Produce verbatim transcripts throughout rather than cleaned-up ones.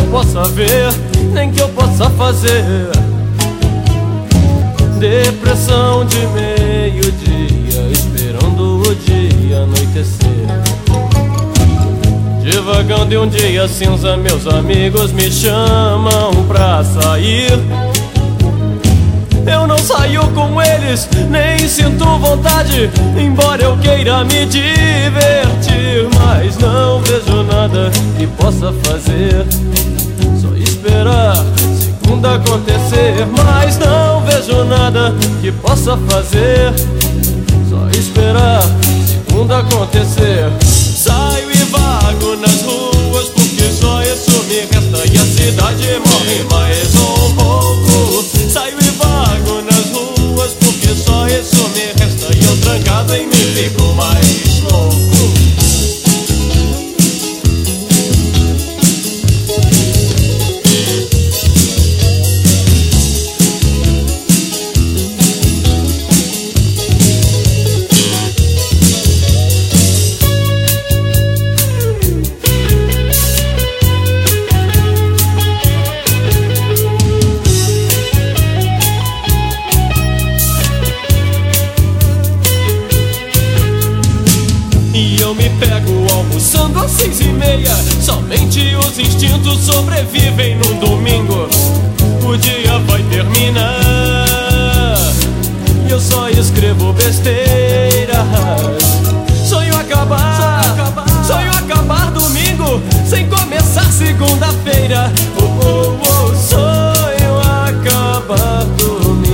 possa ver, nem que eu possa fazer. Depressão de meio-dia, esperando o dia anoitecer. Divagando em um dia cinza, meus amigos me chamam pra sair. Eu não saio com eles, nem sinto vontade, embora eu queira me divertir. Mas não vejo nada que possa fazer, só esperar segunda acontecer. Mas não vejo nada que possa fazer, só esperar segunda acontecer. Saio e vago nas ruas, porque só isso me resta e a cidade morre mais um pouco. Saio e vago nas ruas, porque só isso me resta e eu trancado em mim fico mais louco. E eu me pego almoçando às seis e meia. Somente os instintos sobrevivem num domingo. O dia vai terminar e eu só escrevo besteiras. Sonho acabar, sonho acabar, sonho acabar domingo, sem começar segunda-feira. Oh, oh, oh, sonho acabar domingo.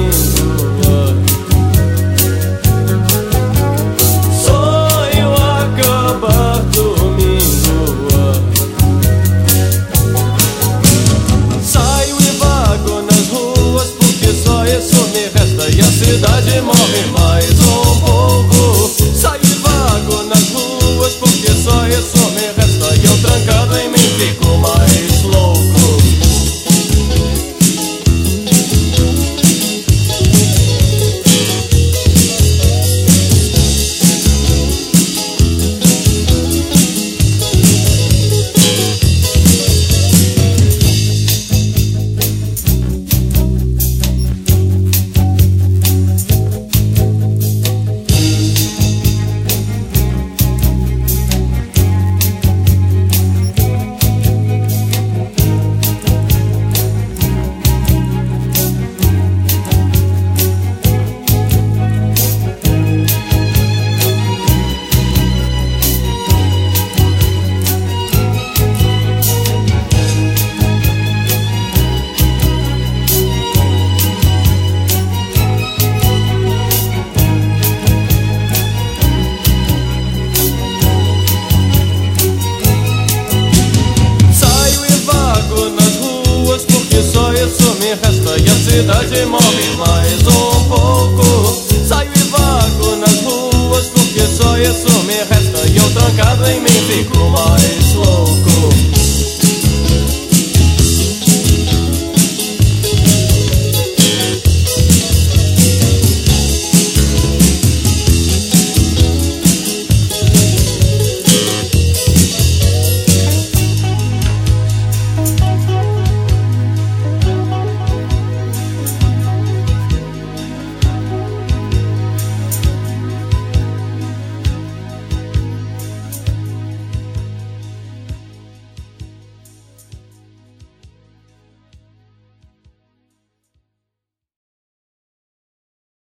E a cidade morre mais um pouco. Saio e vago nas ruas, porque só isso me resta e eu trancado em mim fico mais louco. Resta e a cidade morre mais um pouco. Saio e vago nas ruas, porque só isso me resta e eu trancado em mim fico mais louco.